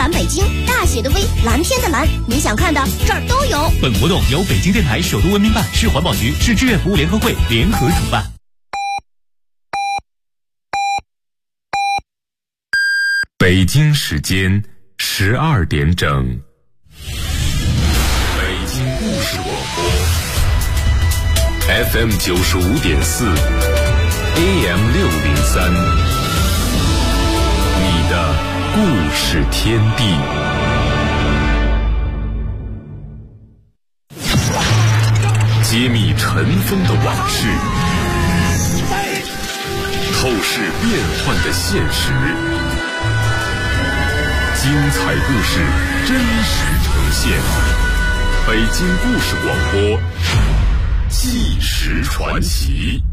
蓝北京，大写的 V， 蓝天的蓝，你想看的这儿都有。 本活动由北京电台首都文明办、市环保局、市志愿服务联合会联合主办。 北京时间12点整。北京故事广播 FM 95.4 AM 603，你的故事天地。揭秘尘封的往事，透视变幻的现实，精彩故事真实呈现。北京故事广播，纪实传奇。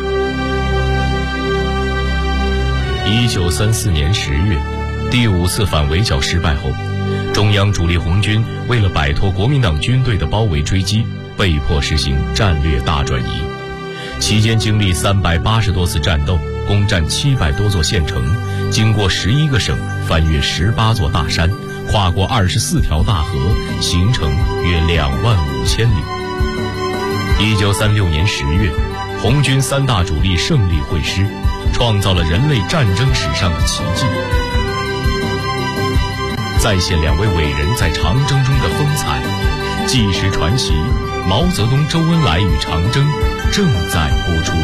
1934年10月，第5次反围剿失败后，中央主力红军为了摆脱国民党军队的包围追击，被迫实行战略大转移。期间经历380多次战斗，攻占700多座县城，经过11个省，翻越18座大山，跨过24条大河，行程约25000里。1936年10月，红军3大主力胜利会师，创造了人类战争史上的奇迹，再现2位伟人在长征中的风采。纪实传奇，毛泽东、周恩来与长征正在播出。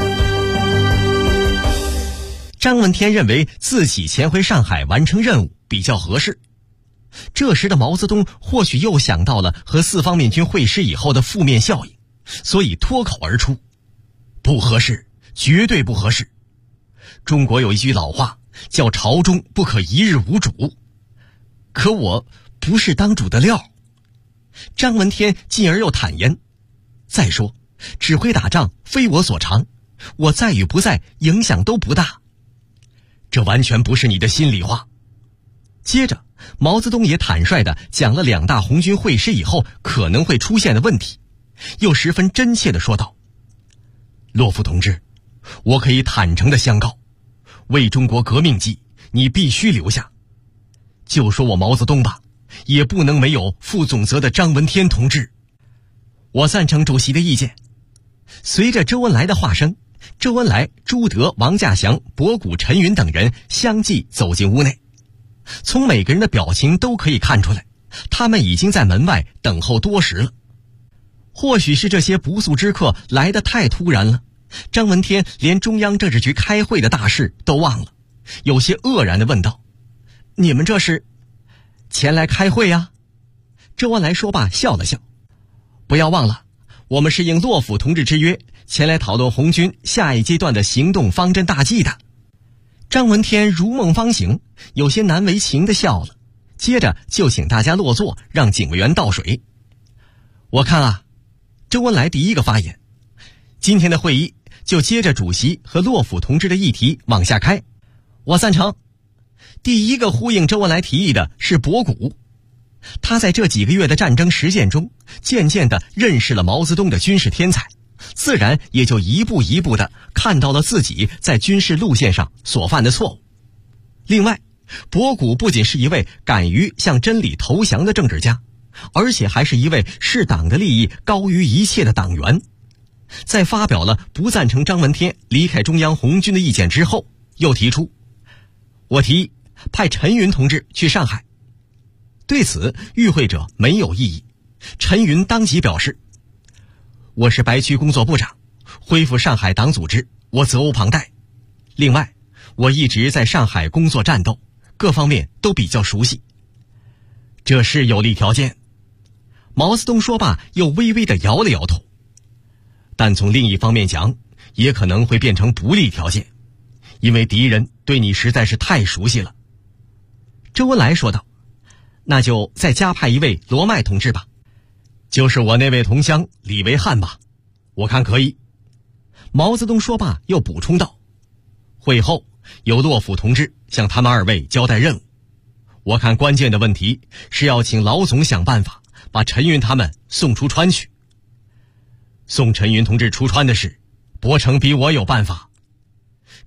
张闻天认为自己前回上海完成任务比较合适。这时的毛泽东或许又想到了和四方面军会师以后的负面效应，所以脱口而出：不合适，绝对不合适。中国有一句老话叫朝中不可一日无主，可我不是当主的料。张闻天进而又坦言，再说指挥打仗非我所长，我在与不在影响都不大。这完全不是你的心里话。接着毛泽东也坦率地讲了2大红军会师以后可能会出现的问题，又十分真切地说道：洛夫同志，我可以坦诚地相告，为中国革命计，你必须留下。就说我毛泽东吧，也不能没有负总责的张闻天同志。我赞成主席的意见。随着周恩来的话声，周恩来、朱德、王稼祥、博古、陈云等人相继走进屋内。从每个人的表情都可以看出来，他们已经在门外等候多时了。或许是这些不速之客来得太突然了，张闻天连中央政治局开会的大事都忘了，有些愕然地问道：你们这是前来开会呀？周恩来说罢笑了笑：不要忘了，我们是应洛甫同志之约前来讨论红军下一阶段的行动方针大计的。张闻天如梦方醒，有些难为情地笑了，接着就请大家落座，让警卫员倒水。我看啊，周恩来第一个发言，今天的会议就接着主席和洛甫同志的议题往下开。我赞成。第一个呼应周恩来提议的是博古，他在这几个月的战争实践中，渐渐地认识了毛泽东的军事天才，自然也就一步一步地看到了自己在军事路线上所犯的错误。另外，博古不仅是一位敢于向真理投降的政治家，而且还是一位视党的利益高于一切的党员。在发表了不赞成张闻天离开中央红军的意见之后，又提出：我提议派陈云同志去上海。对此，与会者没有异议。陈云当即表示：我是白区工作部长，恢复上海党组织，我责无旁贷。另外，我一直在上海工作战斗，各方面都比较熟悉。这是有利条件。毛泽东说罢，又微微地摇了摇头。但从另一方面讲，也可能会变成不利条件，因为敌人对你实在是太熟悉了。周恩来说道：那就再加派一位罗麦同志吧，就是我那位同乡李维汉吧，我看可以。毛泽东说罢又补充道：会后由洛甫同志向他们2位交代任务，我看关键的问题是要请老总想办法把陈云他们送出川去。送陈云同志出川的事，伯承比我有办法。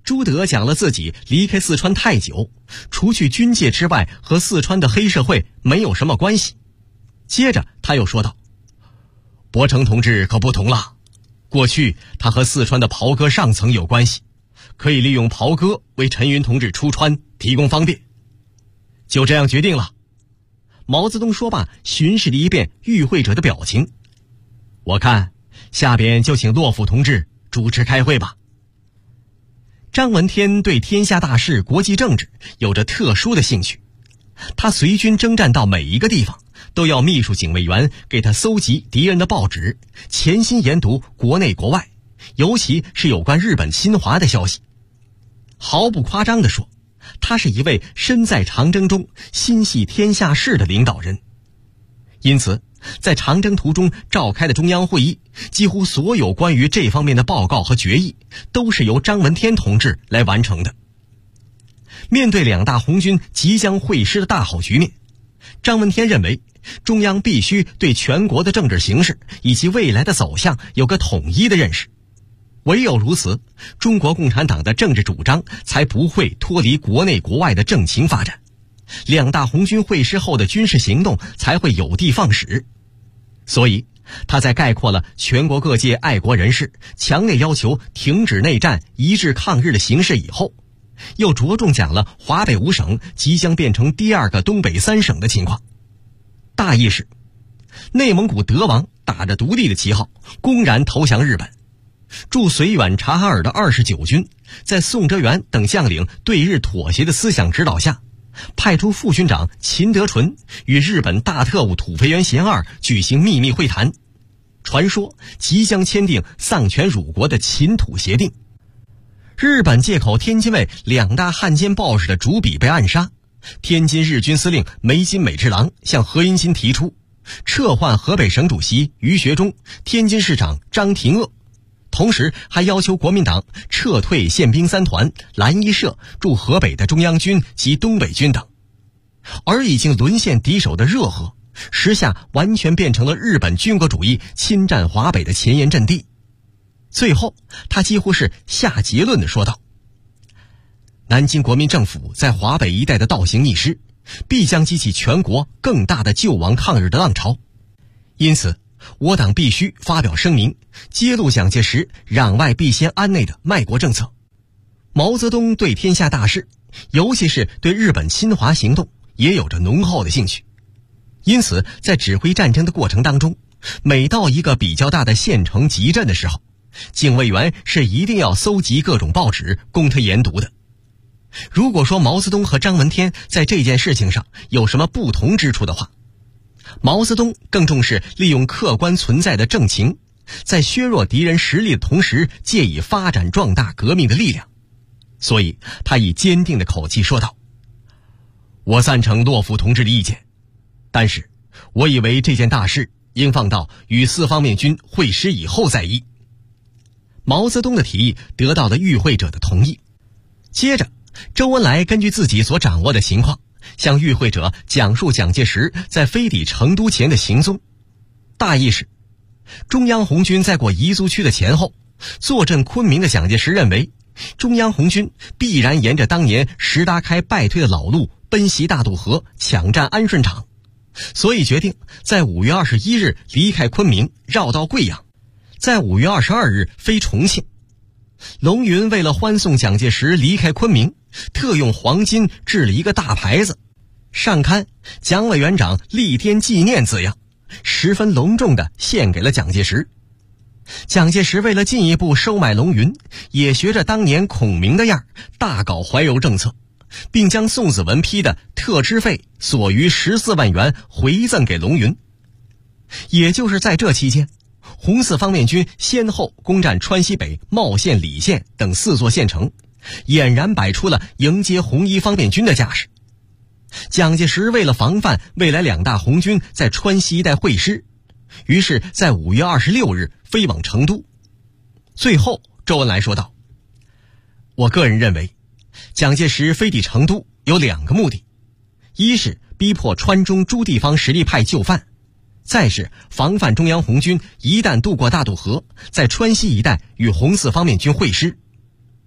朱德讲了自己离开四川太久，除去军界之外和四川的黑社会没有什么关系。接着他又说道，伯承同志可不同了，过去他和四川的袍哥上层有关系，可以利用袍哥为陈云同志出川提供方便。就这样决定了。毛泽东说罢，巡视了一遍与会者的表情。我看下边就请骆甫同志主持开会吧。张闻天对天下大事、国际政治有着特殊的兴趣，他随军征战到每一个地方，都要秘书警卫员给他搜集敌人的报纸，潜心研读国内国外，尤其是有关日本侵华的消息。毫不夸张地说，他是一位身在长征中心系天下事的领导人。因此在长征途中召开的中央会议，几乎所有关于这方面的报告和决议都是由张闻天同志来完成的。面对两大红军即将会师的大好局面，张闻天认为中央必须对全国的政治形势以及未来的走向有个统一的认识，唯有如此，中国共产党的政治主张才不会脱离国内国外的政情发展，两大红军会师后的军事行动才会有的放矢。所以他在概括了全国各界爱国人士强烈要求停止内战、一致抗日的形势以后，又着重讲了华北5省即将变成第二个东北3省的情况。大意是，内蒙古德王打着独立的旗号公然投降日本，驻绥远察哈尔的29军在宋哲元等将领对日妥协的思想指导下，派出副军长秦德纯与日本大特务土肥原贤二举行秘密会谈，传说即将签订丧权辱国的秦土协定。日本借口天津卫两大汉奸报纸的主笔被暗杀，天津日军司令梅津美治郎向何应钦提出撤换河北省主席于学忠、天津市长张廷鄂，同时还要求国民党撤退宪兵3团、蓝衣社驻河北的中央军及东北军等。而已经沦陷敌手的热河，时下完全变成了日本军国主义侵占华北的前沿阵地。最后他几乎是下结论地说道，南京国民政府在华北一带的倒行逆施，必将激起全国更大的救亡抗日的浪潮，因此我党必须发表声明，揭露蒋介石攘外必先安内的卖国政策。毛泽东对天下大事，尤其是对日本侵华行动也有着浓厚的兴趣，因此在指挥战争的过程当中，每到一个比较大的县城集镇的时候，警卫员是一定要搜集各种报纸供他研读的。如果说毛泽东和张闻天在这件事情上有什么不同之处的话，毛泽东更重视利用客观存在的政情，在削弱敌人实力的同时，借以发展壮大革命的力量。所以他以坚定的口气说道，我赞成骆甫同志的意见，但是我以为这件大事应放到与四方面军会师以后再议。毛泽东的提议得到了与会者的同意。接着周恩来根据自己所掌握的情况，向与会者讲述蒋介石在飞抵成都前的行踪。大意是，中央红军在过彝族区的前后，坐镇昆明的蒋介石认为中央红军必然沿着当年石达开败退的老路奔袭大渡河，抢占安顺场，所以决定在5月21日离开昆明，绕道贵阳，在5月22日飞重庆。龙云为了欢送蒋介石离开昆明，特用黄金制了一个大牌子，上刊蒋委员长立颠纪念字样，十分隆重地献给了蒋介石。蒋介石为了进一步收买龙云，也学着当年孔明的样，大搞怀柔政策，并将宋子文批的特支费所余14万元回赠给龙云。也就是在这期间，红四方面军先后攻占川西北、茂县、澧县等4座县城，俨然摆出了迎接红一方面军的架势。蒋介石为了防范未来两大红军在川西一带会师，于是在5月26日飞往成都。最后周恩来说道，我个人认为蒋介石飞抵成都有2个目的，一是逼迫川中诸地方实力派就范，再是防范中央红军一旦渡过大渡河，在川西一带与红四方面军会师。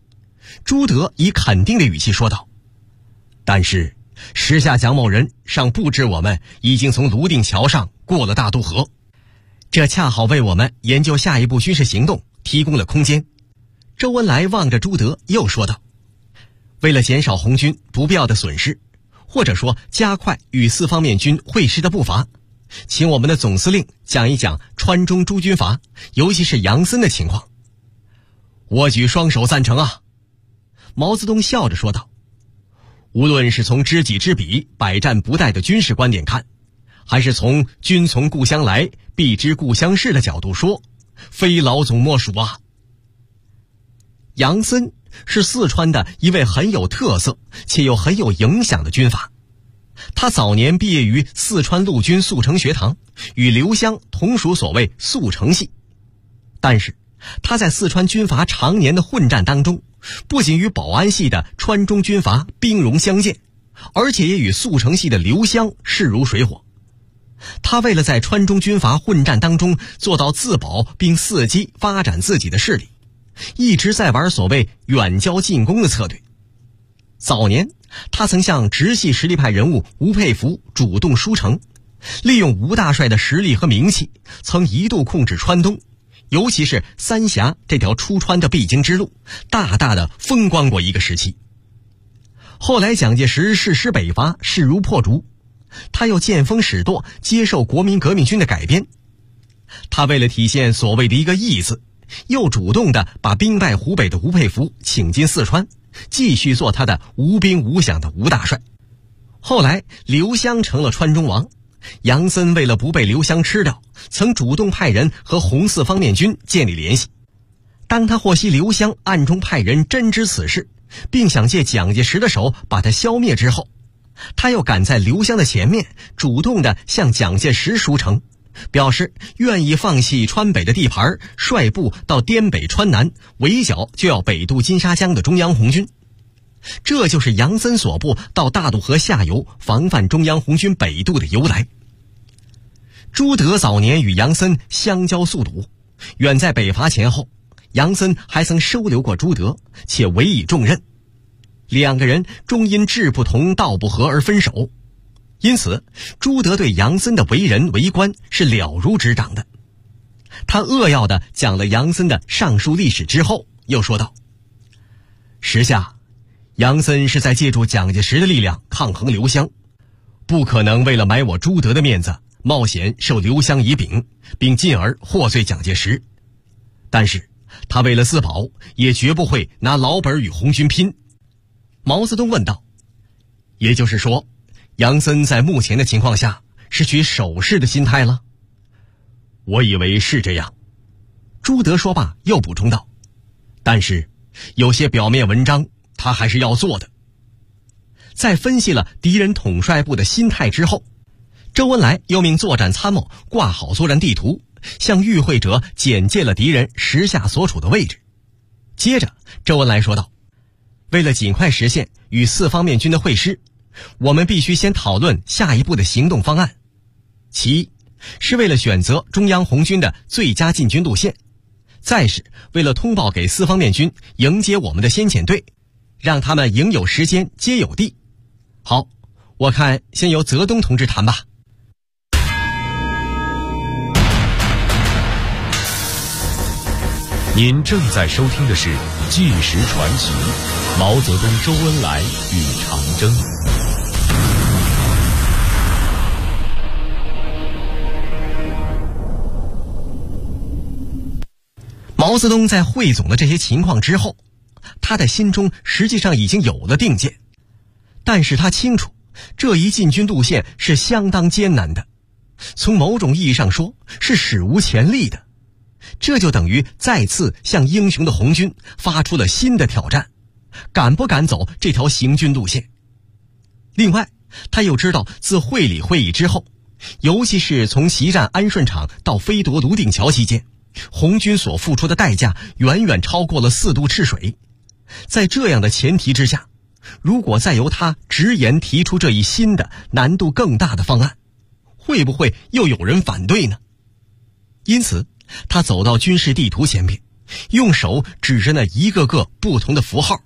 朱德以肯定的语气说道：“但是时下蒋某人尚不知我们已经从泸定桥上过了大渡河，这恰好为我们研究下一步军事行动提供了空间。”周恩来望着朱德又说道：“为了减少红军不必要的损失，或者说加快与四方面军会师的步伐，请我们的总司令讲一讲川中诸军阀，尤其是杨森的情况。”我举双手赞成啊！毛泽东笑着说道：“无论是从知己知彼，百战不殆的军事观点看，还是从君从故乡来，必知故乡事的角度说，非老总莫属啊。”杨森是四川的一位很有特色且又很有影响的军阀。他早年毕业于四川陆军速成学堂，与刘湘同属所谓速成系。但是他在四川军阀常年的混战当中，不仅与保安系的川中军阀兵戎相见，而且也与速成系的刘湘势如水火。他为了在川中军阀混战当中做到自保并伺机发展自己的势力，一直在玩所谓远交近攻的策略。早年他曾向直系实力派人物吴佩孚主动输诚，利用吴大帅的实力和名气，曾一度控制川东，尤其是三峡这条出川的必经之路，大大的风光过一个时期。后来蒋介石誓师北伐，势如破竹，他又见风使舵，接受国民革命军的改编。他为了体现所谓的一个义字，又主动的把兵败湖北的吴佩孚请进四川，继续做他的无兵无饷的吴大帅。后来刘湘成了川中王，杨森为了不被刘湘吃掉，曾主动派人和红四方面军建立联系。当他获悉刘湘暗中派人侦知此事，并想借蒋介石的手把他消灭之后，他又赶在刘湘的前面，主动的向蒋介石输诚，表示愿意放弃川北的地盘，率部到滇北川南，围剿就要北渡金沙江的中央红军。这就是杨森所部到大渡河下游防范中央红军北渡的由来。朱德早年与杨森相交宿赌，远在北伐前后，杨森还曾收留过朱德，且委以重任。两个人终因志不同道不合而分手，因此朱德对杨森的为人为官是了如指掌的。他扼要地讲了杨森的上述历史之后，又说道：时下杨森是在借助蒋介石的力量抗衡刘湘，不可能为了买我朱德的面子冒险受刘湘以柄，并进而获罪蒋介石。但是他为了自保，也绝不会拿老本与红军拼。毛泽东问道：也就是说，杨森在目前的情况下是取守势的心态了？我以为是这样。朱德说罢又补充道：但是有些表面文章他还是要做的。在分析了敌人统帅部的心态之后，周恩来又命作战参谋挂好作战地图，向与会者简介了敌人时下所处的位置。接着周恩来说道：为了尽快实现与四方面军的会师，我们必须先讨论下一步的行动方案。其一是为了选择中央红军的最佳进军路线，再是为了通报给四方面军迎接我们的先遣队，让他们赢有时间接有地。好，我看先由泽东同志谈吧。 您正在收听的是《纪实传奇》，毛泽东、周恩来与长征。 毛泽东在汇总了这些情况之后，他的心中实际上已经有了定见，但是他清楚这一进军路线是相当艰难的，从某种意义上说是史无前例的。这就等于再次向英雄的红军发出了新的挑战，敢不敢走这条行军路线？另外他又知道自会理会议之后，尤其是从袭占安顺场到飞夺泸定桥期间，红军所付出的代价远远超过了4渡赤水。在这样的前提之下，如果再由他直言提出这一新的难度更大的方案，会不会又有人反对呢？因此他走到军事地图前面，用手指着那一个个不同的符号，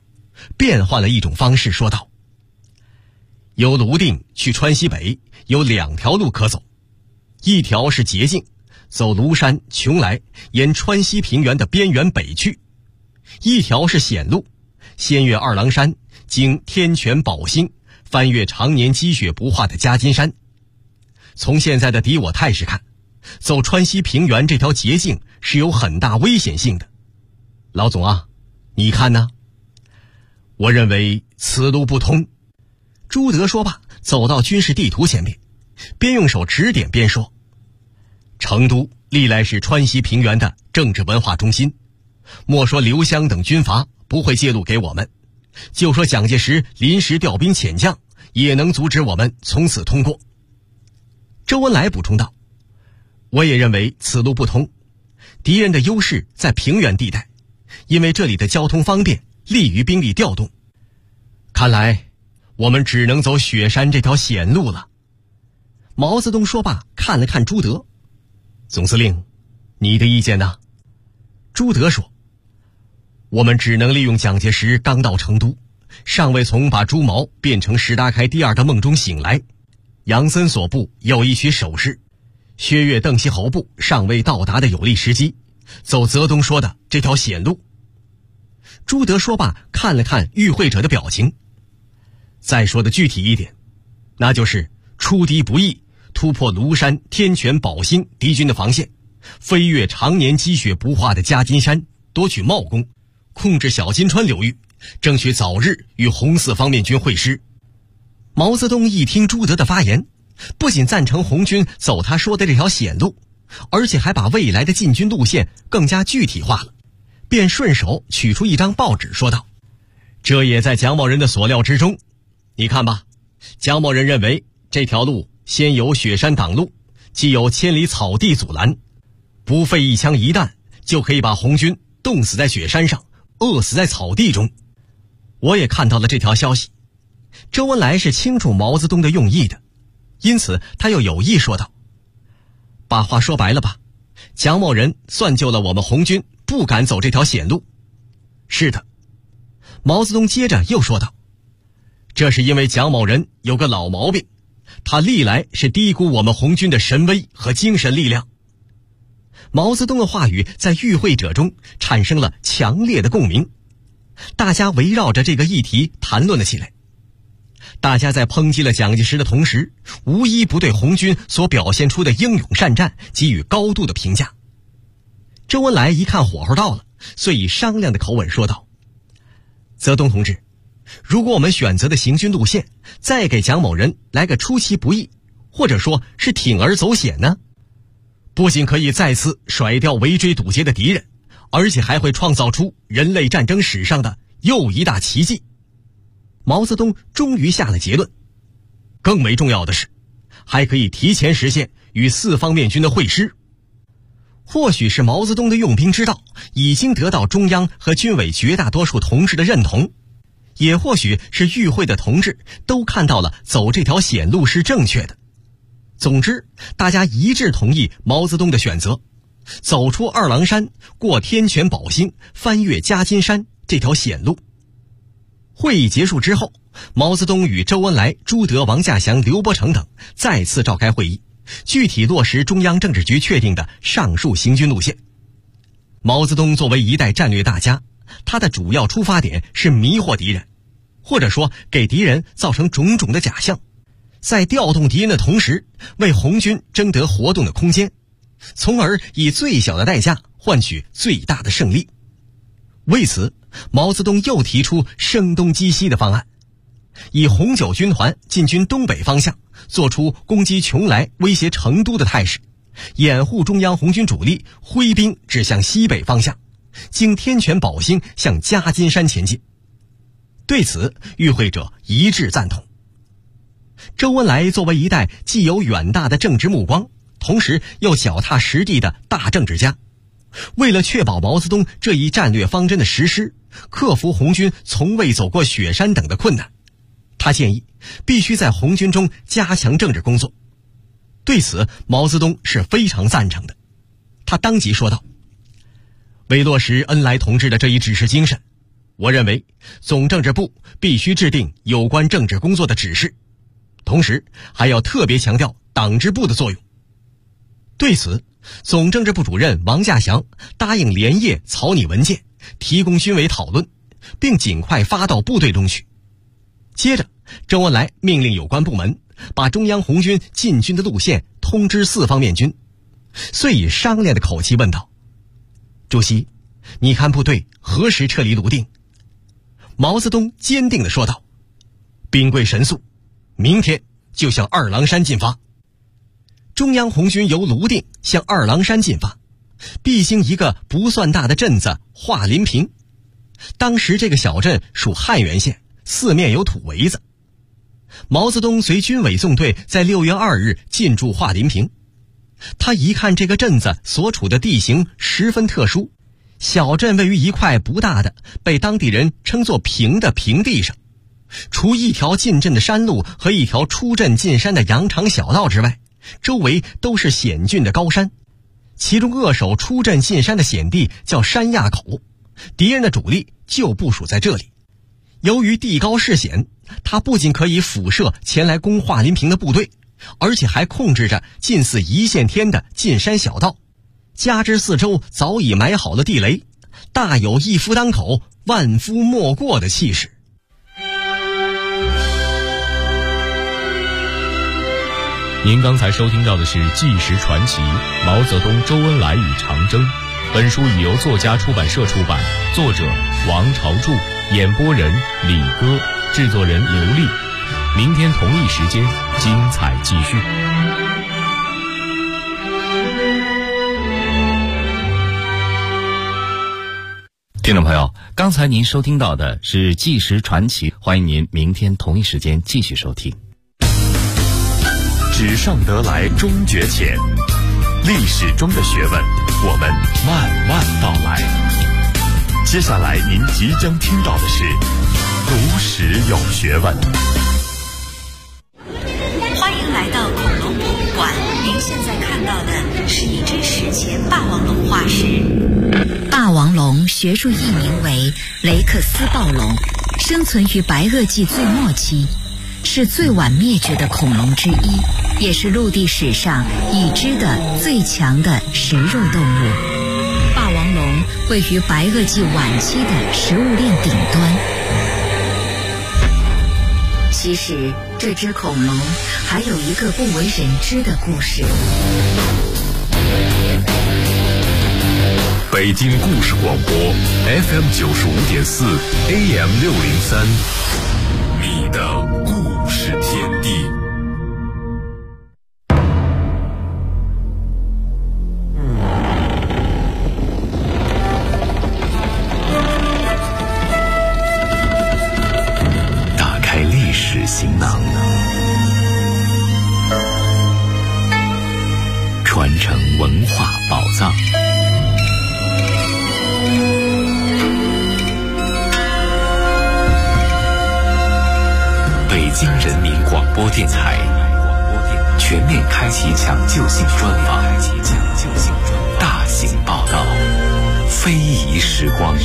变换了一种方式说道：由泸定去川西北有2条路可走，一条是捷径，走庐山、邛崃，沿川西平原的边缘北去；一条是险路，先越二郎山，经天泉、宝兴，翻越常年积雪不化的夹金山。从现在的敌我态势看，走川西平原这条捷径是有很大危险性的。老总啊，你看呢？我认为此路不通。朱德说罢，走到军事地图前面，边用手指点边说：成都历来是川西平原的政治文化中心，莫说刘湘等军阀不会借路给我们，就说蒋介石临时调兵遣将，也能阻止我们从此通过。周恩来补充道：我也认为此路不通，敌人的优势在平原地带，因为这里的交通方便，利于兵力调动。看来我们只能走雪山这条险路了。毛泽东说罢，看了看朱德：总司令，你的意见呢？朱德说：我们只能利用蒋介石刚到成都，尚未从把朱毛变成石达开第二的梦中醒来，杨森所部有一曲守势，薛岳、邓锡侯部尚未到达的有利时机，走泽东说的这条险路。朱德说罢，看了看与会者的表情：再说的具体一点，那就是出敌不易，突破庐山、天泉、宝兴敌军的防线，飞越常年积雪不化的夹金山，夺取茂功，控制小金川流域，争取早日与红四方面军会师。毛泽东一听朱德的发言，不仅赞成红军走他说的这条险路，而且还把未来的进军路线更加具体化了，便顺手取出一张报纸说道：这也在蒋某人的所料之中。你看吧，蒋某人认为这条路先由雪山挡路，既有千里草地阻拦，不费一枪一弹就可以把红军冻死在雪山上，饿死在草地中。我也看到了这条消息。周恩来是清楚毛泽东的用意的，因此他又有意说道：把话说白了吧，蒋某人算救了我们红军不敢走这条险路。是的。毛泽东接着又说道：这是因为蒋某人有个老毛病，他历来是低估我们红军的神威和精神力量。毛泽东的话语在与会者中产生了强烈的共鸣，大家围绕着这个议题谈论了起来。大家在抨击了蒋介石的同时，无一不对红军所表现出的英勇善战给予高度的评价。周恩来一看火候到了，遂以商量的口吻说道：泽东同志，如果我们选择的行军路线再给蒋某人来个出其不意，或者说是铤而走险呢，不仅可以再次甩掉围追堵截的敌人，而且还会创造出人类战争史上的又一大奇迹。毛泽东终于下了结论，更为重要的是，还可以提前实现与四方面军的会师。或许是毛泽东的用兵之道已经得到中央和军委绝大多数同志的认同，也或许是与会的同志都看到了走这条险路是正确的。总之，大家一致同意毛泽东的选择，走出二郎山，过天泉、宝兴，翻越夹金山这条险路。会议结束之后，毛泽东与周恩来、朱德、王稼祥、刘伯承等再次召开会议，具体落实中央政治局确定的上述行军路线。毛泽东作为一代战略大家，他的主要出发点是迷惑敌人，或者说给敌人造成种种的假象，在调动敌人的同时，为红军争得活动的空间，从而以最小的代价换取最大的胜利。为此，毛泽东又提出声东击西的方案，以红九军团进军东北方向，做出攻击邛崃、威胁成都的态势，掩护中央红军主力挥兵指向西北方向，经天泉、宝兴向夹金山前进。对此，与会者一致赞同。周恩来作为一代既有远大的政治目光，同时又脚踏实地的大政治家，为了确保毛泽东这一战略方针的实施，克服红军从未走过雪山等的困难，他建议必须在红军中加强政治工作。对此，毛泽东是非常赞成的。他当即说道：为落实恩来同志的这一指示精神， 我认为总政治部必须制定有关政治工作的指示，同时还要特别强调党支部的作用。对此，总政治部主任王稼祥答应连夜草拟文件，提供军委讨论，并尽快发到部队中去。接着，周恩来命令有关部门把中央红军进军的路线通知四方面军，遂以商量的口气问道：主席，你看部队何时撤离泸定？毛泽东坚定地说道：兵贵神速，明天就向二郎山进发。中央红军由泸定向二郎山进发，必经一个不算大的镇子华林坪。当时这个小镇属汉源县，四面有土围子。毛泽东随军委纵队在6月2日进驻华林坪。他一看这个镇子所处的地形十分特殊，小镇位于一块不大的被当地人称作平的平地上，除一条进镇的山路和一条出镇进山的羊肠小道之外，周围都是险峻的高山，其中扼守出镇进山的险地叫山垭口，敌人的主力就部署在这里。由于地高势险，他不仅可以辐射前来攻华林坪的部队，而且还控制着近似一线天的进山小道，加之四周早已埋好了地雷，大有一夫当口万夫莫过的气势。 您刚才收听到的是《纪实传奇：毛泽东、周恩来与长征》。本书已由作家出版社出版，作者王朝柱，演播人李歌，制作人刘丽。明天同一时间，精彩继续。 听众朋友，刚才您收听到的是《纪实传奇》，欢迎您明天同一时间继续收听。 纸上得来终觉浅，历史中的学问，我们慢慢道来。接下来您即将听到的是读史有学问。 欢迎来到恐龙博物馆，您现在看到的是一只史前霸王龙化石。霸王龙学术译名为雷克斯暴龙，生存于白垩纪最末期，是最晚灭绝的恐龙之一，也是陆地史上已知的最强的食肉动物。霸王龙位于白垩纪晚期的食物链顶端。其实这只恐龙还有一个不为人知的故事。 北京故事广播 FM 95.4 AM 603，你的故事天地。打开历史行囊，传承文化宝藏。北京人民广播电台全面开启抢救性专访，大型报道，非遗时光。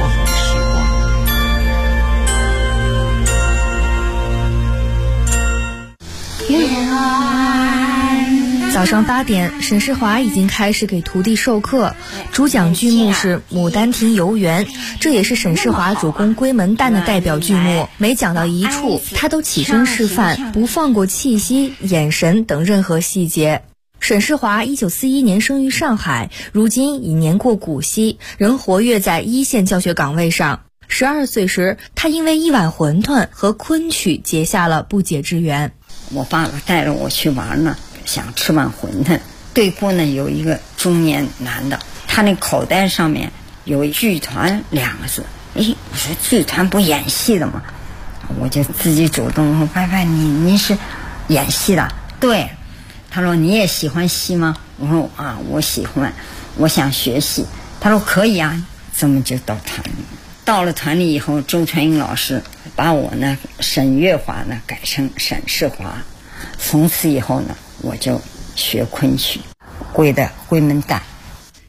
早上8点，沈世华已经开始给徒弟授课，主讲剧目是《牡丹亭游园》，这也是沈世华主攻龟门旦的代表剧目。每讲到一处，他都起身示范，不放过气息、眼神等任何细节。沈世华1941年生于上海，如今已年过古稀，仍活跃在一线教学岗位上。12岁时，他因为一碗馄饨和昆曲结下了不解之缘。 我爸爸带着我去玩呢，想吃碗馄饨。对过呢有一个中年男的，他那口袋上面有剧团2个字。我说剧团不演戏的吗？我就自己主动说：“伯伯，您是演戏的？”对。他说：“你也喜欢戏吗？”我说：“啊，我喜欢，我想学戏。”他说：“可以啊。”这么就到团里。到了团里以后，周传英老师把我呢沈月华呢改成沈世华。从此以后呢，我就学昆曲，归的龟门旦。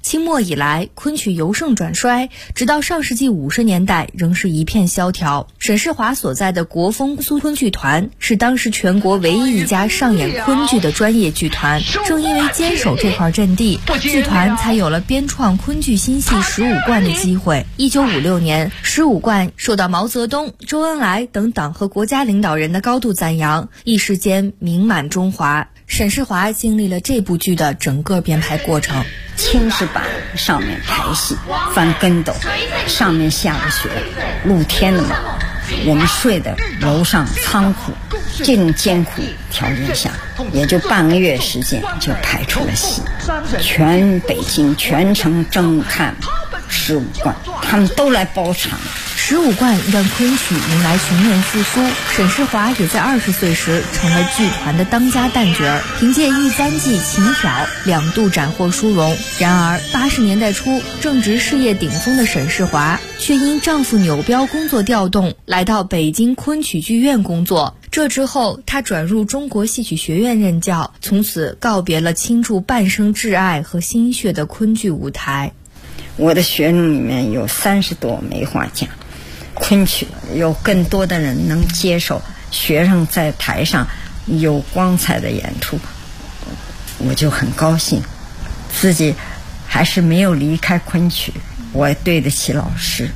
清末以来，昆曲由盛转衰，直到上世纪50年代仍是一片萧条。沈世华所在的国风苏昆剧团是当时全国唯一一家上演昆剧的专业剧团。正因为坚守这块阵地，剧团才有了编创昆剧新戏15贯的机会。1956年，15贯受到毛泽东、周恩来等党和国家领导人的高度赞扬，一时间名满中华。沈世华经历了这部剧的整个编排过程。 青石板上面排戏，翻跟斗，上面下着雪，露天的嘛，我们睡的楼上仓库，这种艰苦条件下，也就半个月时间就排出了戏。全北京全城争看15贯，他们都来包场。 15贯让昆曲迎来全面复苏，沈世华也在20岁时成了剧团的当家旦角儿，凭借《玉簪记》《琴挑》2度斩获殊荣。然而80年代初，正值事业顶峰的沈世华却因丈夫扭标工作调动，来到北京昆曲剧院工作。这之后，他转入中国戏曲学院任教，从此告别了倾注半生挚爱和心血的昆剧舞台。 我的学生里面有30多梅花奖，昆曲有更多的人能接受学生在台上有光彩的演出，我就很高兴。自己还是没有离开昆曲，我对得起老师。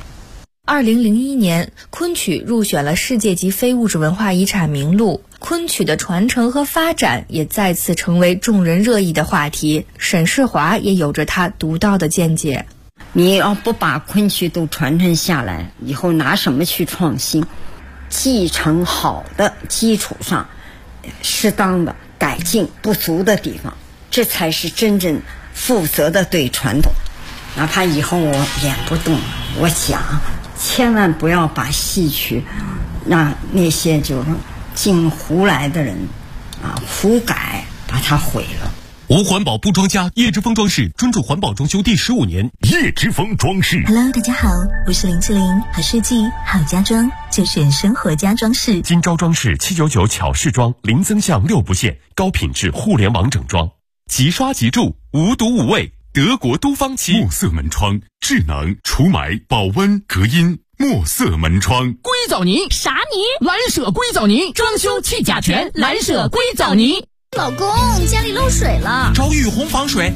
2001年，昆曲入选了世界级非物质文化遗产名录，昆曲的传承和发展也再次成为众人热议的话题。沈世华也有着他独到的见解。 你要不把昆曲都传承下来，以后拿什么去创新？继承好的基础上，适当的改进不足的地方，这才是真正负责的对传统。哪怕以后我演不动，我想千万不要把戏曲让那些就是进胡来的人胡改，把它毁了。 无环保不装家，叶之峰装饰专注环保装修第15年。 叶之峰装饰。 Hello， 大家好，我是林志玲，好设计好家装就选生活家装饰。 今朝装饰799巧饰装，零增项6不限，高品质互联网整装，即刷即住，无毒无味，德国都方漆墨色门窗，智能除霾保温隔音墨色门窗。 硅藻泥啥泥？蓝舍硅藻泥，装修去甲醛，蓝舍硅藻泥。 老公，家里漏水了， 找雨虹防水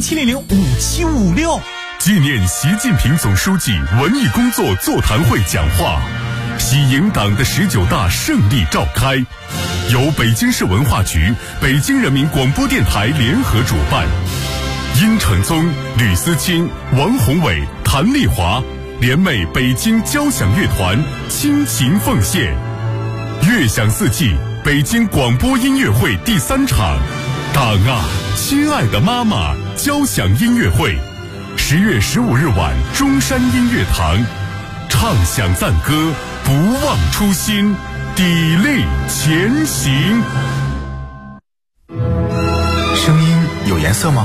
400-700-5756。 纪念习近平总书记文艺工作座谈会讲话，喜迎党的19大胜利召开，由北京市文化局、北京人民广播电台联合主办。殷承宗、吕思清、王宏伟、谭丽华联袂北京交响乐团倾情奉献。乐享四季北京广播音乐会第3场，党啊，亲爱的妈妈交响音乐会，10月15日晚中山音乐堂，唱响赞歌，不忘初心，砥砺前行。 声音有颜色吗？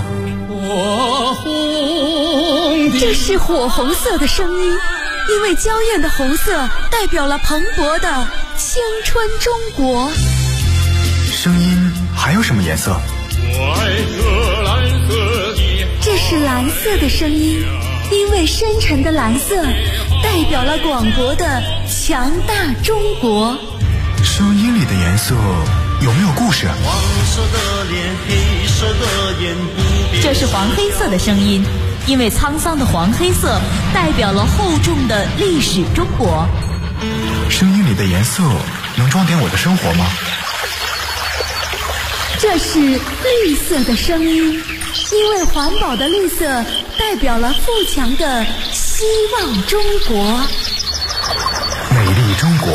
这是火红色的声音，因为娇艳的红色代表了蓬勃的青春中国。 声音还有什么颜色？ 这是蓝色的声音，因为深沉的蓝色代表了广博的强大中国。 声音里的颜色有没有故事？ 这是黄黑色的声音，因为沧桑的黄黑色代表了厚重的历史中国。 声音里的颜色能装点我的生活吗？ 这是绿色的声音，因为环保的绿色代表了富强的希望中国。 美丽中国。